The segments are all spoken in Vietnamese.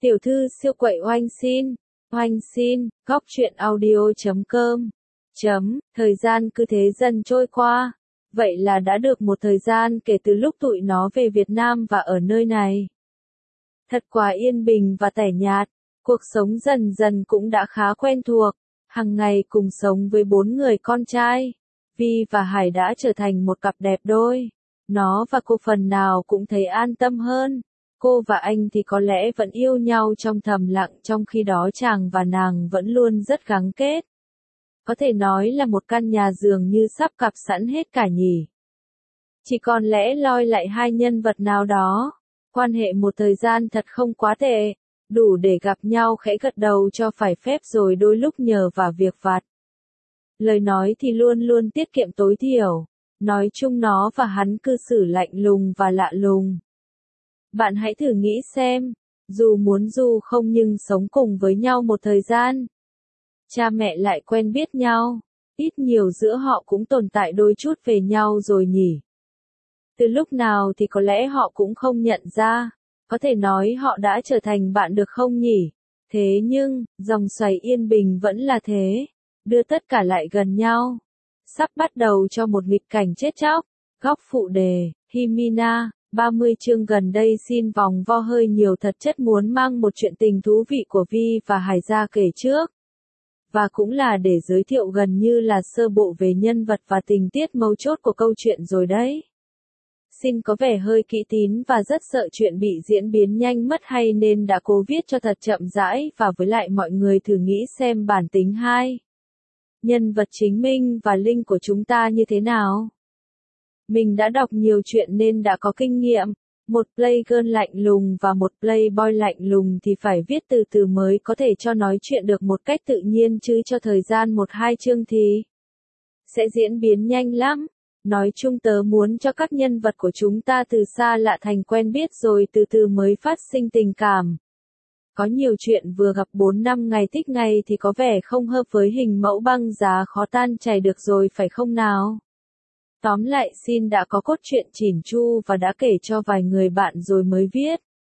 Tiểu thư siêu quậy oanh xin, góc truyện audio.com. Thời gian cứ thế dần trôi qua. Vậy là đã được một thời gian kể từ lúc tụi nó về Việt Nam và ở nơi này. Thật quá yên bình và tẻ nhạt, cuộc sống dần dần cũng đã khá quen thuộc, hàng ngày cùng sống với 4 người con trai. Vi và Hải đã trở thành một cặp đẹp đôi. Nó và cô phần nào cũng thấy an tâm hơn. Cô và anh thì có lẽ vẫn yêu nhau trong thầm lặng, trong khi đó chàng và nàng vẫn luôn rất gắn kết. Có thể nói là một căn nhà dường như sắp cặp sẵn hết cả nhỉ. Chỉ còn lẽ loi lại hai nhân vật nào đó. Quan hệ một thời gian thật không quá tệ, đủ để gặp nhau khẽ gật đầu cho phải phép rồi đôi lúc nhờ vào việc vặt. Lời nói thì luôn luôn tiết kiệm tối thiểu. Nói chung nó và hắn cư xử lạnh lùng và lạ lùng. Bạn hãy thử nghĩ xem, dù muốn dù không nhưng sống cùng với nhau một thời gian. Cha mẹ lại quen biết nhau, ít nhiều giữa họ cũng tồn tại đôi chút về nhau rồi nhỉ. Từ lúc nào thì có lẽ họ cũng không nhận ra, có thể nói họ đã trở thành bạn được không nhỉ? Thế nhưng, dòng xoáy yên bình vẫn là thế, đưa tất cả lại gần nhau. Sắp bắt đầu cho một nghịch cảnh chết chóc. Góc phụ đề, Himina, 30 chương gần đây xin vòng vo hơi nhiều thật chất muốn mang một chuyện tình thú vị của Vi và Hải ra kể trước. Và cũng là để giới thiệu gần như là sơ bộ về nhân vật và tình tiết mấu chốt của câu chuyện rồi đấy. Xin có vẻ hơi kỹ tín và rất sợ chuyện bị diễn biến nhanh mất hay nên đã cố viết cho thật chậm rãi và với lại mọi người thử nghĩ xem bản tính hai nhân vật chính Minh và Linh của chúng ta như thế nào. Mình đã đọc nhiều chuyện nên đã có kinh nghiệm, một playgirl lạnh lùng và một playboy lạnh lùng thì phải viết từ từ mới có thể cho nói chuyện được một cách tự nhiên chứ cho thời gian 1-2 chương thì sẽ diễn biến nhanh lắm. Nói chung tớ muốn cho các nhân vật của chúng ta từ xa lạ thành quen biết rồi từ từ mới phát sinh tình cảm. Có nhiều chuyện vừa gặp 4-5 ngày thích ngày thì có vẻ không hợp với hình mẫu băng giá khó tan chảy được rồi phải không nào? Tóm lại xin đã có cốt truyện chỉn chu và đã kể cho vài người bạn rồi mới viết.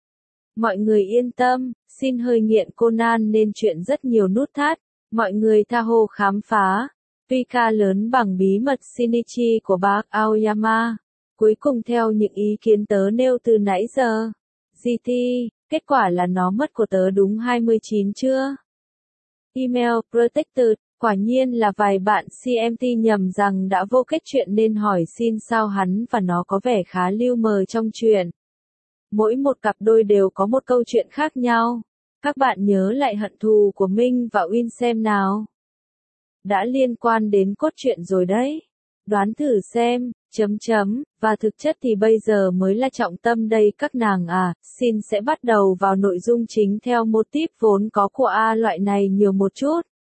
Mọi người yên tâm, xin hơi nghiện Conan nên chuyện rất nhiều nút thắt, mọi người tha hồ khám phá. Pika lớn bằng bí mật Shinichi của bác Aoyama. Cuối cùng theo những ý kiến tớ nêu từ nãy giờ. GT, kết quả là nó mất của tớ đúng 29 chưa? Email Protected, quả nhiên là vài bạn CMT nhầm rằng đã vô kết chuyện nên hỏi xin sao hắn và nó có vẻ khá lưu mờ trong chuyện. Mỗi một cặp đôi đều có một câu chuyện khác nhau. Các bạn nhớ lại hận thù của Minh và Win xem nào. Đã liên quan đến cốt truyện rồi đấy. Đoán thử xem, và thực chất thì bây giờ mới là trọng tâm đây các nàng à, xin sẽ bắt đầu vào nội dung chính theo mô típ vốn có của A loại này nhiều một chút.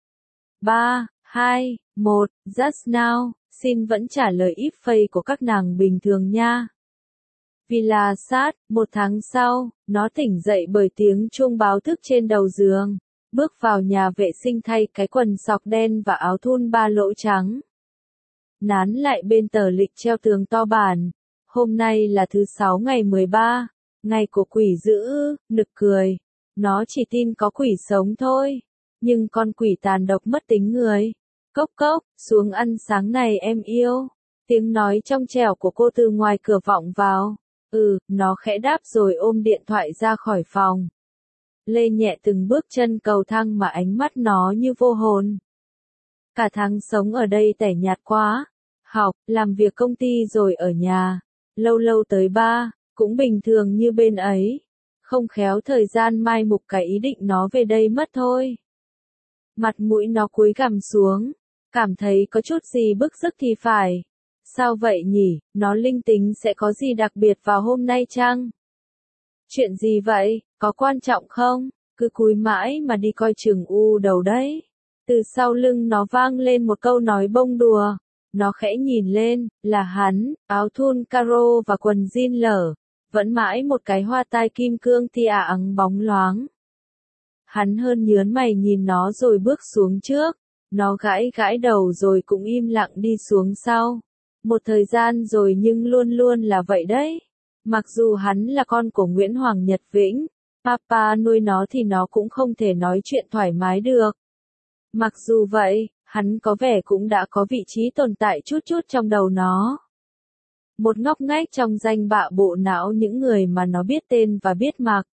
3, 2, 1, just now, xin vẫn trả lời if phây của các nàng bình thường nha. Vì là sát, một tháng sau, nó tỉnh dậy bởi tiếng chuông báo thức trên đầu giường. Bước vào nhà vệ sinh thay cái quần sọc đen và áo thun ba lỗ trắng. Nán lại bên tờ lịch treo tường to bản. Hôm nay là thứ 6 ngày 13, ngày của quỷ dữ, nực cười. Nó chỉ tin có quỷ sống thôi. Nhưng con quỷ tàn độc mất tính người. Cốc cốc, xuống ăn sáng này em yêu. Tiếng nói trong trẻo của cô từ ngoài cửa vọng vào. Nó khẽ đáp rồi ôm điện thoại ra khỏi phòng. Lê nhẹ từng bước chân cầu thang mà ánh mắt nó như vô hồn. Cả tháng sống ở đây tẻ nhạt quá. Học, làm việc công ty rồi ở nhà. Lâu lâu tới bar, cũng bình thường như bên ấy. Không khéo thời gian mai mục cái ý định nó về đây mất thôi. Mặt mũi nó cúi gằm xuống. Cảm thấy có chút gì bức rứt thì phải. Sao vậy nhỉ, nó linh tính sẽ có gì đặc biệt vào hôm nay chăng? Chuyện gì vậy, có quan trọng không? Cứ cúi mãi mà đi coi chừng u đầu đấy. Từ sau lưng nó vang lên một câu nói bông đùa. Nó khẽ nhìn lên, là hắn, áo thun caro và quần jean lở. Vẫn mãi một cái hoa tai kim cương tia ắng bóng loáng. Hắn hơn nhớn mày nhìn nó rồi bước xuống trước. Nó gãi gãi đầu rồi cũng im lặng đi xuống sau. Một thời gian rồi nhưng luôn luôn là vậy đấy. Mặc dù hắn là con của Nguyễn Hoàng Nhật Vĩnh, Papa nuôi nó thì nó cũng không thể nói chuyện thoải mái được. Mặc dù vậy, hắn có vẻ cũng đã có vị trí tồn tại chút chút trong đầu nó. Một ngóc ngách trong danh bạ bộ não những người mà nó biết tên và biết mặc.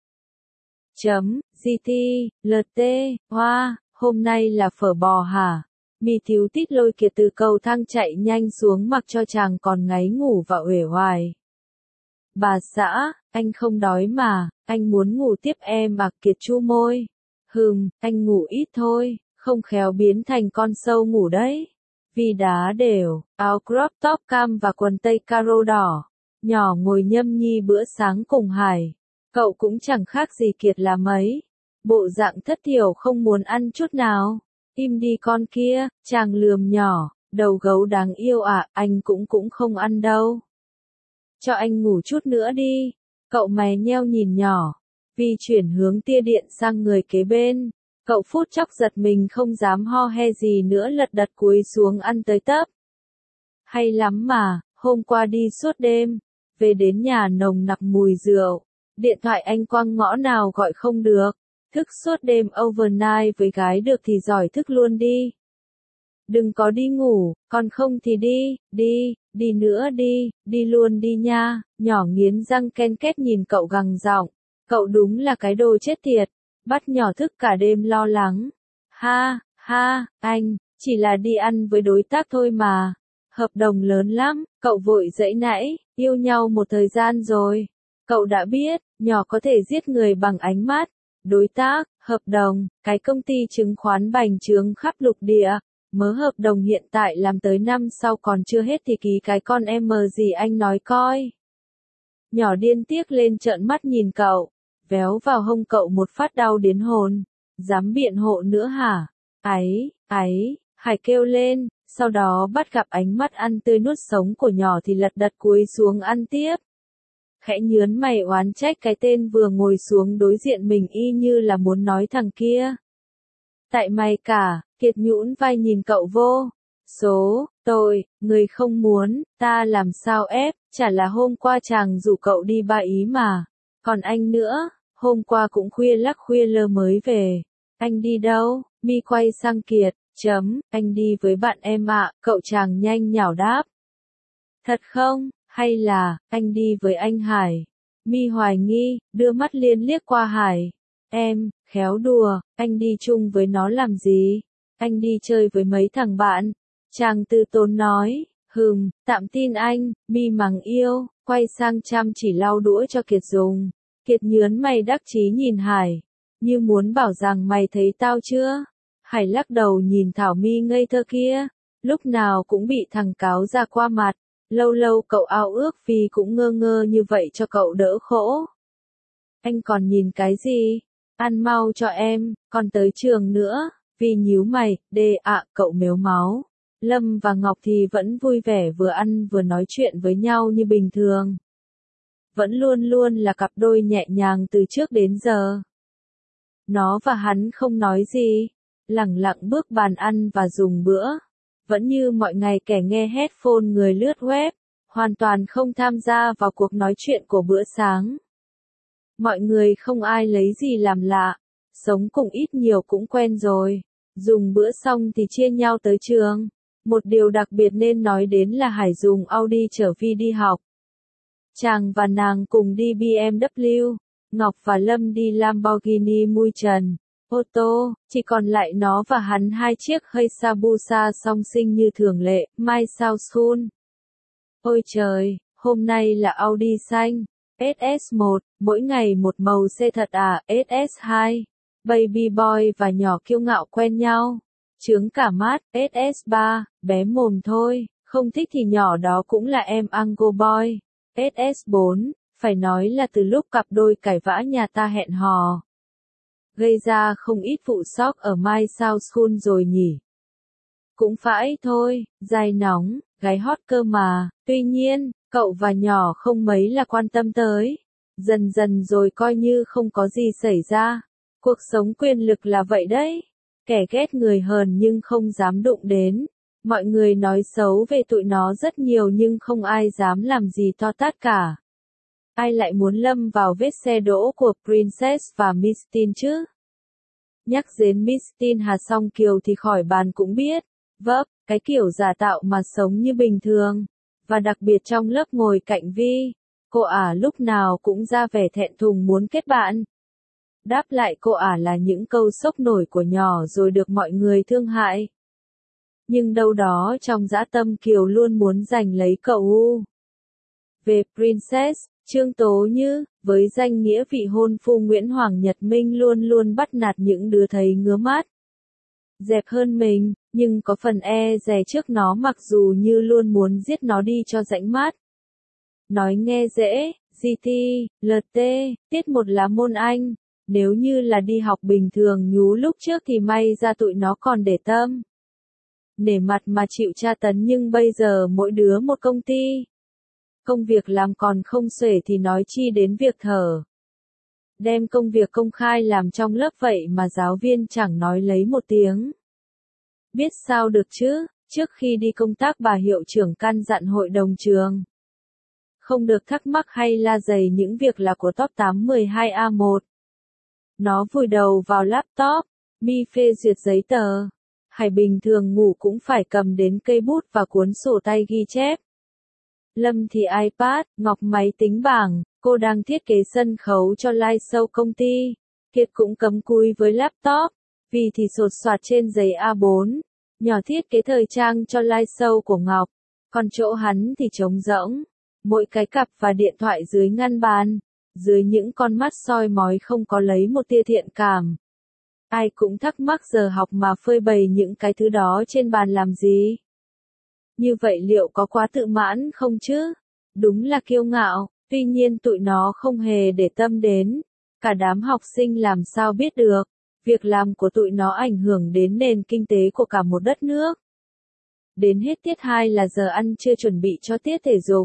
GT, LT, Hoa, hôm nay là phở bò hả? Mi thiếu tít lôi kiệt từ cầu thang chạy nhanh xuống mặc cho chàng còn ngáy ngủ và uể oải. Bà xã, anh không đói mà, anh muốn ngủ tiếp em à, Kiệt chu môi. Anh ngủ ít thôi, không khéo biến thành con sâu ngủ đấy. Vì đá đều, áo crop top cam và quần tây caro đỏ. Nhỏ ngồi nhâm nhi bữa sáng cùng Hải. Cậu cũng chẳng khác gì Kiệt là mấy. Bộ dạng thất thiểu không muốn ăn chút nào. Im đi con kia, chàng lườm nhỏ, đầu gấu đáng yêu à, anh cũng không ăn đâu. Cho anh ngủ chút nữa đi. Cậu mày nheo nhìn nhỏ. Vi chuyển hướng tia điện sang người kế bên. Cậu phút chốc giật mình không dám ho he gì nữa lật đật cúi xuống ăn tới tấp. Hay lắm mà, hôm qua đi suốt đêm. Về đến nhà nồng nặc mùi rượu. Điện thoại anh quăng ngõ nào gọi không được. Thức suốt đêm overnight với gái được thì giỏi thức luôn đi. Đừng có đi ngủ, còn không thì đi nữa đi luôn đi nha. Nhỏ nghiến răng ken két nhìn cậu gằn giọng. Cậu đúng là cái đồ chết tiệt. Bắt nhỏ thức cả đêm lo lắng. Ha, anh, chỉ là đi ăn với đối tác thôi mà. Hợp đồng lớn lắm, cậu vội dậy nãy, yêu nhau một thời gian rồi. Cậu đã biết, nhỏ có thể giết người bằng ánh mắt. Đối tác, hợp đồng, cái công ty chứng khoán bành trướng khắp lục địa. Mớ hợp đồng hiện tại làm tới năm sau còn chưa hết thì ký cái con em gì anh nói coi. Nhỏ điên tiếc lên trợn mắt nhìn cậu. Véo vào hông cậu một phát đau đến hồn. Dám biện hộ nữa hả? Hải kêu lên, sau đó bắt gặp ánh mắt ăn tươi nuốt sống của nhỏ thì lật đật cúi xuống ăn tiếp. Khẽ nhớn mày oán trách cái tên vừa ngồi xuống đối diện mình y như là muốn nói thằng kia. Tại mày cả, Kiệt nhũn vai nhìn cậu vô. Người không muốn, ta làm sao ép, chả là hôm qua chàng rủ cậu đi Ba Ý mà. Còn anh nữa, hôm qua cũng khuya lắc khuya lơ mới về. Anh đi đâu? Mi quay sang Kiệt, anh đi với bạn em ạ, cậu chàng nhanh nhảu đáp. Thật không, hay là, anh đi với anh Hải? Mi hoài nghi, đưa mắt liên liếc qua Hải. Em, khéo đùa, anh đi chung với nó làm gì? Anh đi chơi với mấy thằng bạn. Chàng từ tốn nói, tạm tin anh, Mi mắng yêu, quay sang chăm chỉ lau đũa cho Kiệt dùng. Kiệt nhớn mày đắc chí nhìn Hải, như muốn bảo rằng mày thấy tao chưa? Hải lắc đầu nhìn Thảo Mi ngây thơ kia, lúc nào cũng bị thằng cáo ra qua mặt, lâu lâu cậu ao ước vì cũng ngơ ngơ như vậy cho cậu đỡ khổ. Anh còn nhìn cái gì? Ăn mau cho em, còn tới trường nữa, vì nhíu mày, cậu mếu máu. Lâm và Ngọc thì vẫn vui vẻ vừa ăn vừa nói chuyện với nhau như bình thường. Vẫn luôn luôn là cặp đôi nhẹ nhàng từ trước đến giờ. Nó và hắn không nói gì, lẳng lặng bước bàn ăn và dùng bữa. Vẫn như mọi ngày kẻ nghe headphone người lướt web, hoàn toàn không tham gia vào cuộc nói chuyện của bữa sáng. Mọi người không ai lấy gì làm lạ, sống cùng ít nhiều cũng quen rồi. Dùng bữa xong thì chia nhau tới trường. Một điều đặc biệt nên nói đến là Hải dùng Audi chở Vi đi học. Chàng và nàng cùng đi BMW, Ngọc và Lâm đi Lamborghini mui trần, ô tô, chỉ còn lại nó và hắn hai chiếc Hayabusa song sinh như thường lệ, My South School. Ôi trời, hôm nay là Audi xanh, SS1, mỗi ngày một màu xe thật à, SS2. Baby boy và nhỏ kiêu ngạo quen nhau. Chướng cả mắt, SS3, bé mồm thôi, không thích thì nhỏ đó cũng là em Ango boy. SS4, phải nói là từ lúc cặp đôi cãi vã nhà ta hẹn hò. Gây ra không ít vụ sốc ở My South School rồi nhỉ. Cũng phải thôi, dai nóng, gái hot cơ mà, tuy nhiên, cậu và nhỏ không mấy là quan tâm tới. Dần dần rồi coi như không có gì xảy ra. Cuộc sống quyền lực là vậy đấy. Kẻ ghét người hờn nhưng không dám đụng đến. Mọi người nói xấu về tụi nó rất nhiều nhưng không ai dám làm gì to tát cả. Ai lại muốn lâm vào vết xe đỗ của Princess và Miss Teen chứ? Nhắc đến Miss Teen Hà Song Kiều thì khỏi bàn cũng biết. Vấp, cái kiểu giả tạo mà sống như bình thường. Và đặc biệt trong lớp ngồi cạnh Vi, cô ả lúc nào cũng ra vẻ thẹn thùng muốn kết bạn. Đáp lại cô ả là những câu sốc nổi của nhỏ rồi được mọi người thương hại. Nhưng đâu đó trong dã tâm Kiều luôn muốn giành lấy cậu U. Về Princess, Trương Tố Như, với danh nghĩa vị hôn phu Nguyễn Hoàng Nhật Minh luôn luôn bắt nạt những đứa thấy ngứa mắt. Dẹp hơn mình, nhưng có phần e dè trước nó mặc dù Như luôn muốn giết nó đi cho rãnh mát. Nói nghe dễ, GT, LT, tiết một là môn Anh, nếu như là đi học bình thường nhú lúc trước thì may ra tụi nó còn để tâm. Nể mặt mà chịu tra tấn nhưng bây giờ mỗi đứa một công ty. Công việc làm còn không xuể thì nói chi đến việc thở. Đem công việc công khai làm trong lớp vậy mà giáo viên chẳng nói lấy một tiếng. Biết sao được chứ, trước khi đi công tác bà hiệu trưởng căn dặn hội đồng trường. Không được thắc mắc hay la dày những việc là của top 812A1. Nó vùi đầu vào laptop, mi phê duyệt giấy tờ. Hải bình thường ngủ cũng phải cầm đến cây bút và cuốn sổ tay ghi chép. Lâm thì iPad, Ngọc máy tính bảng, cô đang thiết kế sân khấu cho live show công ty. Kiệt cũng cắm cúi với laptop, vì thì sột soạt trên giấy A4. Nhỏ thiết kế thời trang cho live show của Ngọc, còn chỗ hắn thì trống rỗng. Mỗi cái cặp và điện thoại dưới ngăn bàn, dưới những con mắt soi mói không có lấy một tia thiện cảm. Ai cũng thắc mắc giờ học mà phơi bày những cái thứ đó trên bàn làm gì? Như vậy liệu có quá tự mãn không chứ? Đúng là kiêu ngạo, tuy nhiên tụi nó không hề để tâm đến. Cả đám học sinh làm sao biết được, việc làm của tụi nó ảnh hưởng đến nền kinh tế của cả một đất nước. Đến hết tiết 2 là giờ ăn trưa chuẩn bị cho tiết thể dục.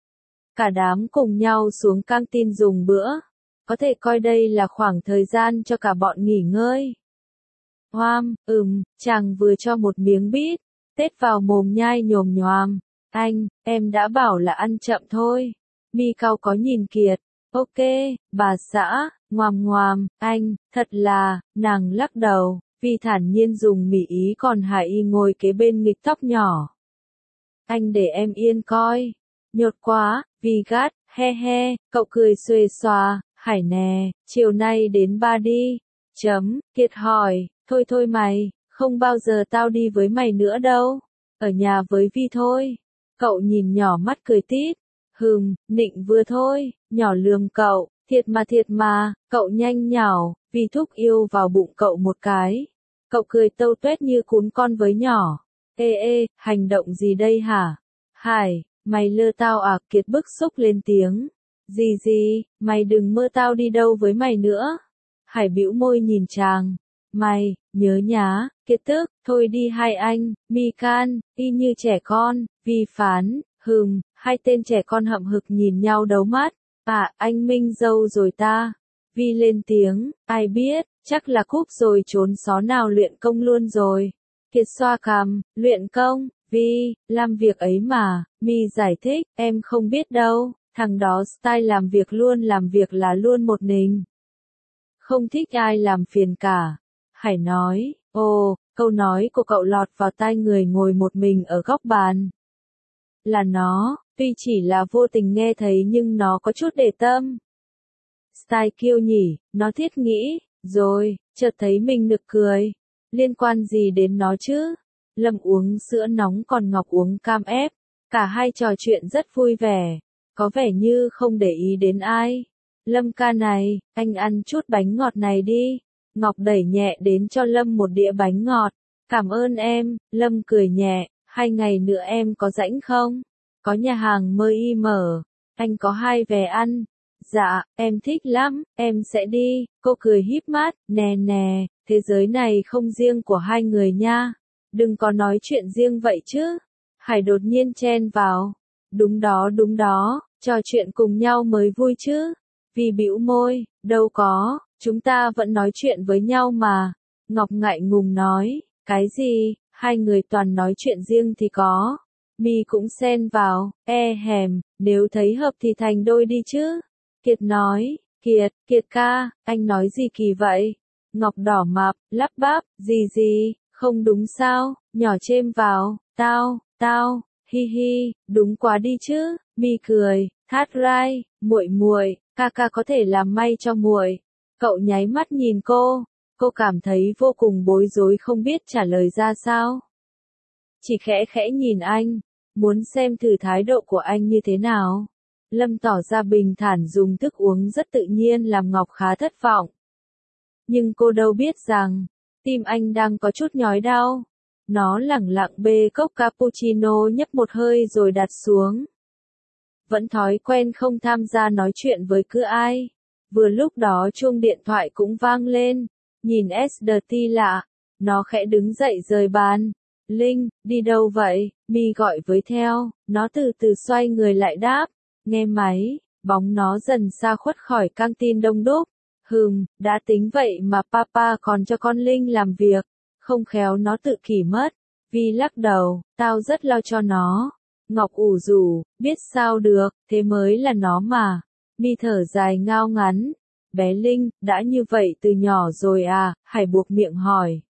Cả đám cùng nhau xuống căng tin dùng bữa. Có thể coi đây là khoảng thời gian cho cả bọn nghỉ ngơi. Hoam, chàng vừa cho một miếng bít, tết vào mồm nhai nhồm nhoàm. Anh, em đã bảo là ăn chậm thôi. Mi cau có nhìn Kiệt. Ok, bà xã, ngoàm ngoàm, anh, thật là, nàng lắc đầu, vì thản nhiên dùng mỉ ý còn Hải Y ngồi kế bên nghịch tóc nhỏ. Anh để em yên coi. Nhột quá, vì gắt, he he, cậu cười xuề xòa, Hải nè, chiều nay đến ba đi. Kiệt hỏi, thôi thôi mày, không bao giờ tao đi với mày nữa đâu, ở nhà với Vi thôi. Cậu nhìn nhỏ mắt cười tít, nịnh vừa thôi, nhỏ lườm cậu, thiệt mà, cậu nhanh nhảu, Vi thúc yêu vào bụng cậu một cái. Cậu cười tâu tuét như cún con với nhỏ. Ê, hành động gì đây hả? Hải, mày lơ tao à? Kiệt bức xúc lên tiếng. Gì, mày đừng mơ tao đi đâu với mày nữa. Hải bĩu môi nhìn chàng. Mày, nhớ nhá, Kiệt tức, thôi đi hai anh, Mi can, y như trẻ con, Vi phán, hai tên trẻ con hậm hực nhìn nhau đấu mắt. À, anh Minh dâu rồi ta. Vi lên tiếng, ai biết, chắc là cúp rồi trốn xó nào luyện công luôn rồi. Kiệt xoa cằm, luyện công, Vi, làm việc ấy mà, Mi giải thích, em không biết đâu, thằng đó style làm việc là luôn một mình. Không thích ai làm phiền cả. Hải nói, câu nói của cậu lọt vào tai người ngồi một mình ở góc bàn. Là nó, tuy chỉ là vô tình nghe thấy nhưng nó có chút để tâm. Style kiêu nhỉ, nó thiết nghĩ, rồi, chợt thấy mình nực cười. Liên quan gì đến nó chứ? Lâm uống sữa nóng còn Ngọc uống cam ép. Cả hai trò chuyện rất vui vẻ. Có vẻ như không để ý đến ai. Lâm ca này, anh ăn chút bánh ngọt này đi. Ngọc đẩy nhẹ đến cho Lâm một đĩa bánh ngọt. Cảm ơn em, Lâm cười nhẹ, 2 ngày nữa em có rảnh không? Có nhà hàng mới mở, anh có 2 vé ăn. Dạ, em thích lắm, em sẽ đi. Cô cười híp mắt, nè, thế giới này không riêng của 2 người nha. Đừng có nói chuyện riêng vậy chứ. Hải đột nhiên chen vào. Đúng đó, trò chuyện cùng nhau mới vui chứ. Vì bĩu môi, đâu có, chúng ta vẫn nói chuyện với nhau mà. Ngọc ngại ngùng nói, cái gì, 2 người toàn nói chuyện riêng thì có. Mi cũng xen vào, nếu thấy hợp thì thành đôi đi chứ. Kiệt nói, Kiệt ca, anh nói gì kỳ vậy? Ngọc đỏ mặt, lắp bắp, gì, không đúng sao, nhỏ chêm vào, tao, hi hi, đúng quá đi chứ, mi cười, hát rai, muội, ca có thể làm may cho muội. Cậu nháy mắt nhìn cô cảm thấy vô cùng bối rối không biết trả lời ra sao. Chỉ khẽ nhìn anh, muốn xem thử thái độ của anh như thế nào. Lâm tỏ ra bình thản dùng thức uống rất tự nhiên làm Ngọc khá thất vọng. Nhưng cô đâu biết rằng, tim anh đang có chút nhói đau. Nó lẳng lặng bê cốc cappuccino nhấp một hơi rồi đặt xuống. Vẫn thói quen không tham gia nói chuyện với cứ ai. Vừa lúc đó chuông điện thoại cũng vang lên. Nhìn SDT lạ, nó khẽ đứng dậy rời bàn. Linh, đi đâu vậy? Mi gọi với theo, nó từ từ xoay người lại đáp. Nghe máy, bóng nó dần xa khuất khỏi căng tin đông đúc. Đã tính vậy mà papa còn cho con Linh làm việc. Không khéo nó tự kỷ mất. Vi lắc đầu, tao rất lo cho nó. Ngọc ủ rủ, biết sao được, thế mới là nó mà. Mi thở dài ngao ngắn. Bé Linh, đã như vậy từ nhỏ rồi à? Hải buộc miệng hỏi.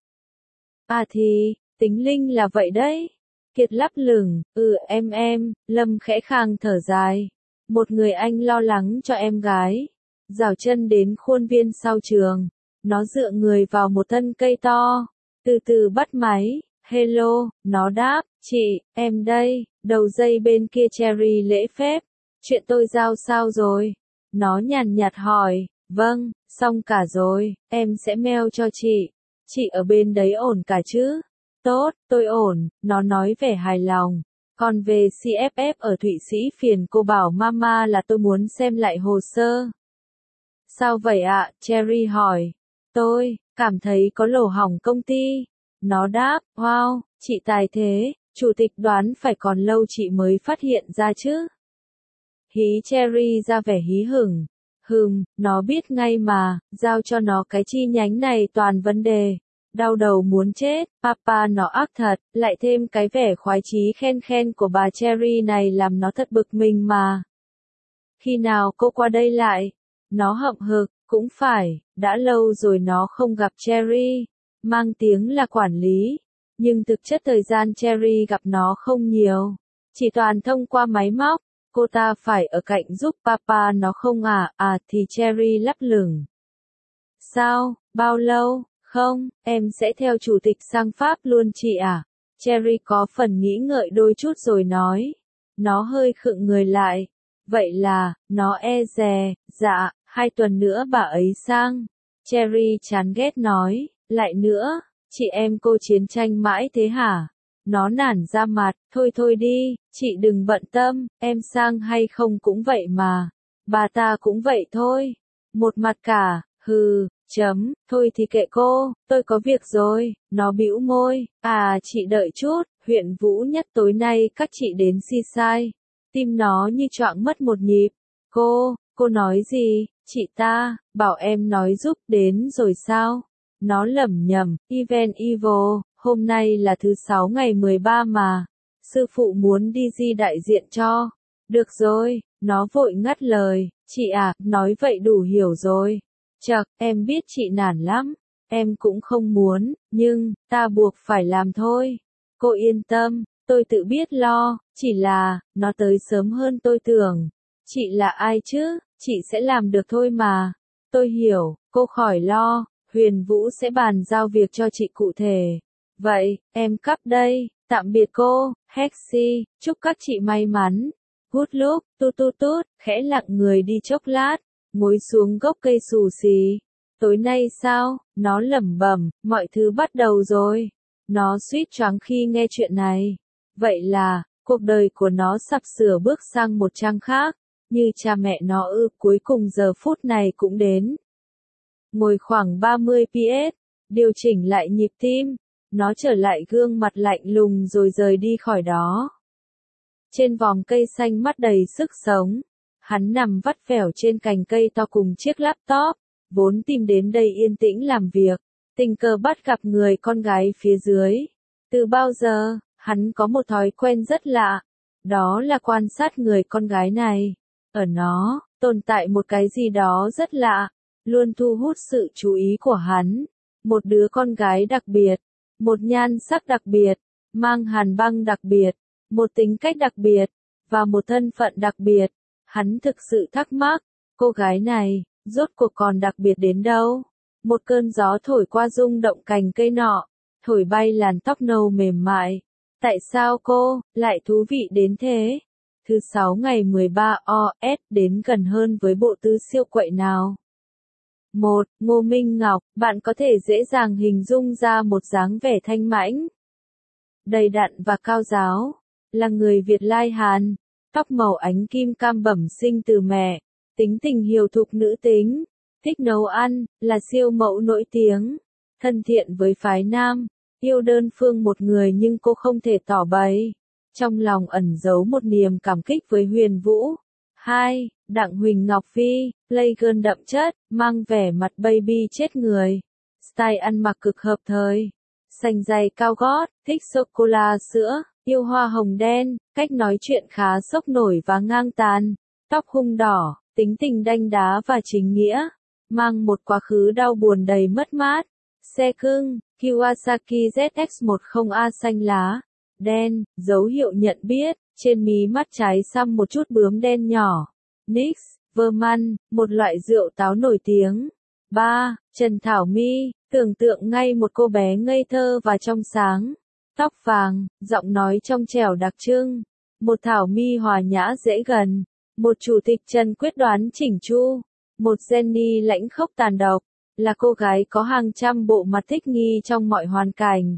À thì, tính Linh là vậy đấy. Kiệt lắp lửng, em, Lâm khẽ khàng thở dài. Một người anh lo lắng cho em gái. Dào chân đến khuôn viên sau trường. Nó dựa người vào một thân cây to. Từ từ bắt máy. Hello, nó đáp, chị, em đây. Đầu dây bên kia Cherry lễ phép. Chuyện tôi giao sao rồi? Nó nhàn nhạt hỏi. Vâng, xong cả rồi, em sẽ mail cho chị. Chị ở bên đấy ổn cả chứ? Tốt, tôi ổn, nó nói vẻ hài lòng. Còn về CFF ở Thụy Sĩ phiền cô bảo mama là tôi muốn xem lại hồ sơ. Sao vậy ạ? Cherry hỏi. Tôi cảm thấy có lỗ hổng công ty. Nó đáp, wow, chị tài thế, chủ tịch đoán phải còn lâu chị mới phát hiện ra chứ. Hí Cherry ra vẻ hí hửng. Nó biết ngay mà, giao cho nó cái chi nhánh này toàn vấn đề. Đau đầu muốn chết, papa nó ác thật, lại thêm cái vẻ khoái chí khen của bà Cherry này làm nó thật bực mình mà. Khi nào cô qua đây lại? Nó hậm hực, cũng phải, đã lâu rồi nó không gặp Cherry, mang tiếng là quản lý. Nhưng thực chất thời gian Cherry gặp nó không nhiều, chỉ toàn thông qua máy móc. Cô ta phải ở cạnh giúp papa nó không à? Thì Cherry lắp lửng. Sao, bao lâu? Không, em sẽ theo chủ tịch sang Pháp luôn chị à? Cherry có phần nghĩ ngợi đôi chút rồi nói. Nó hơi khựng người lại. Vậy là, nó dè, dạ, 2 tuần nữa bà ấy sang. Cherry chán ghét nói, lại nữa, chị em cô chiến tranh mãi thế hả? Nó nản ra mặt, thôi đi, chị đừng bận tâm, em sang hay không cũng vậy mà. Bà ta cũng vậy thôi. Một mặt cả, thôi thì kệ cô, tôi có việc rồi, nó bĩu môi, chị đợi chút, huyện Vũ Nhất tối nay các chị đến Seaside. Tim nó như choạng mất một nhịp. Cô nói gì, chị ta, bảo em nói giúp đến rồi sao? Nó lẩm nhẩm, Event Evil, hôm nay là thứ 6 ngày 13 mà. Sư phụ muốn đi di đại diện cho. Được rồi, nó vội ngắt lời, chị nói vậy đủ hiểu rồi. Chậc, em biết chị nản lắm, em cũng không muốn, nhưng, ta buộc phải làm thôi. Cô yên tâm, tôi tự biết lo, chỉ là, nó tới sớm hơn tôi tưởng. Chị là ai chứ, chị sẽ làm được thôi mà. Tôi hiểu, cô khỏi lo, Huyền Vũ sẽ bàn giao việc cho chị cụ thể. Vậy, em cắp đây, tạm biệt cô, Hexy, chúc các chị may mắn. Good luck, tút, khẽ lặng người đi chốc lát, ngồi xuống gốc cây xù xì. Tối nay sao, nó lẩm bẩm, mọi thứ bắt đầu rồi. Nó suýt choáng khi nghe chuyện này. Vậy là, cuộc đời của nó sắp sửa bước sang một trang khác, như cha mẹ nó cuối cùng giờ phút này cũng đến. Ngồi khoảng 30 PS, điều chỉnh lại nhịp tim, nó trở lại gương mặt lạnh lùng rồi rời đi khỏi đó. Trên vòm cây xanh mắt đầy sức sống, hắn nằm vắt vẻo trên cành cây to cùng chiếc laptop, vốn tìm đến đây yên tĩnh làm việc, tình cờ bắt gặp người con gái phía dưới. Từ bao giờ, hắn có một thói quen rất lạ, đó là quan sát người con gái này. Ở nó, Tồn tại một cái gì đó rất lạ, luôn thu hút sự chú ý của hắn. Một đứa con gái đặc biệt, một nhan sắc đặc biệt, mang hàn băng đặc biệt, một tính cách đặc biệt, và một thân phận đặc biệt. Hắn thực sự thắc mắc, cô gái này, rốt cuộc còn đặc biệt đến đâu? Một cơn gió thổi qua rung động cành cây nọ, thổi bay làn tóc nâu mềm mại. Tại sao cô lại thú vị đến thế? Thứ 6 ngày 13 OS đến gần hơn với bộ tứ siêu quậy nào? 1. Ngô Minh Ngọc, bạn có thể dễ dàng hình dung ra một dáng vẻ thanh mãnh, đầy đặn và cao giáo, là người Việt Lai Hàn, tóc màu ánh kim cam bẩm sinh từ mẹ, tính tình hiền thục nữ tính, thích nấu ăn, là siêu mẫu nổi tiếng, thân thiện với phái nam, yêu đơn phương một người nhưng cô không thể tỏ bày. Trong lòng ẩn giấu một niềm cảm kích với Huyền Vũ. 2. Đặng Huỳnh Ngọc Phi, playgirl đậm chất, mang vẻ mặt baby chết người. Style ăn mặc cực hợp thời. Xanh giày cao gót, thích sô-cô-la sữa, yêu hoa hồng đen, cách nói chuyện khá sốc nổi và ngang tàn. Tóc hung đỏ, tính tình đanh đá và chính nghĩa. Mang một quá khứ đau buồn đầy mất mát. Xe cưng, Kawasaki ZX10A xanh lá, đen, dấu hiệu nhận biết, trên mí mắt trái xăm một chút bướm đen nhỏ. Nix, Verman, một loại rượu táo nổi tiếng. 3. Trần Thảo My, tưởng tượng ngay một cô bé ngây thơ và trong sáng. Tóc vàng, giọng nói trong trẻo đặc trưng. Một Thảo My hòa nhã dễ gần. Một chủ tịch Trần quyết đoán chỉnh chu. Một Jenny lãnh khốc tàn độc. Là cô gái có hàng trăm bộ mặt thích nghi trong mọi hoàn cảnh.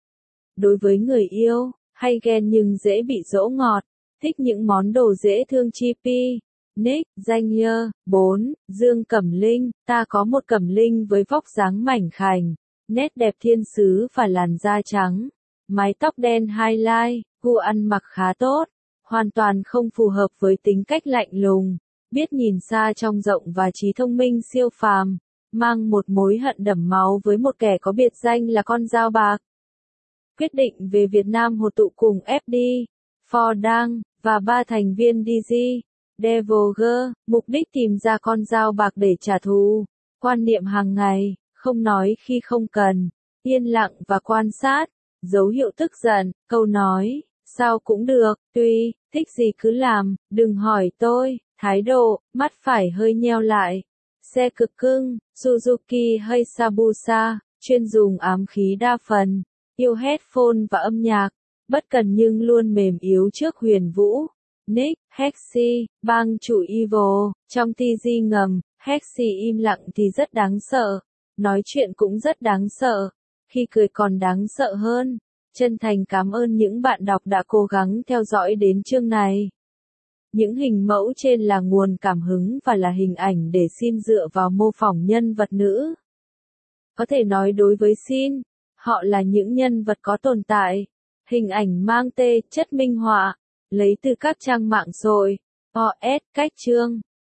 Đối với người yêu, hay ghen nhưng dễ bị dỗ ngọt, thích những món đồ dễ thương chippy. Nick, danh nhơ. 4. Dương Cẩm Linh, ta có một Cẩm Linh với vóc dáng mảnh khảnh, nét đẹp thiên sứ và làn da trắng, mái tóc đen highlight, gu ăn mặc khá tốt, hoàn toàn không phù hợp với tính cách lạnh lùng, biết nhìn xa trông rộng và trí thông minh siêu phàm, mang một mối hận đẫm máu với một kẻ có biệt danh là con dao bạc. Quyết định về Việt Nam hội tụ cùng FD, Ford Dang, và 3 thành viên DG, Devolver, mục đích tìm ra con dao bạc để trả thù. Quan niệm hàng ngày, không nói khi không cần, yên lặng và quan sát, dấu hiệu tức giận, câu nói, sao cũng được, tùy, thích gì cứ làm, đừng hỏi tôi, thái độ, mắt phải hơi nheo lại. Xe cực cưng, Suzuki hay Hayabusa, chuyên dùng ám khí đa phần, yêu headphone và âm nhạc, bất cần nhưng luôn mềm yếu trước Huyền Vũ. Nick, Hexy, bang chủ Evil, trong TG ngầm, Hexy im lặng thì rất đáng sợ, nói chuyện cũng rất đáng sợ, khi cười còn đáng sợ hơn. Chân thành cảm ơn những bạn đọc đã cố gắng theo dõi đến chương này. Những hình mẫu trên là nguồn cảm hứng và là hình ảnh để Sin dựa vào mô phỏng nhân vật nữ. Có thể nói đối với Sin, họ là những nhân vật có tồn tại. Hình ảnh mang chất minh họa, lấy từ các trang mạng xã hội, OS, cách chương.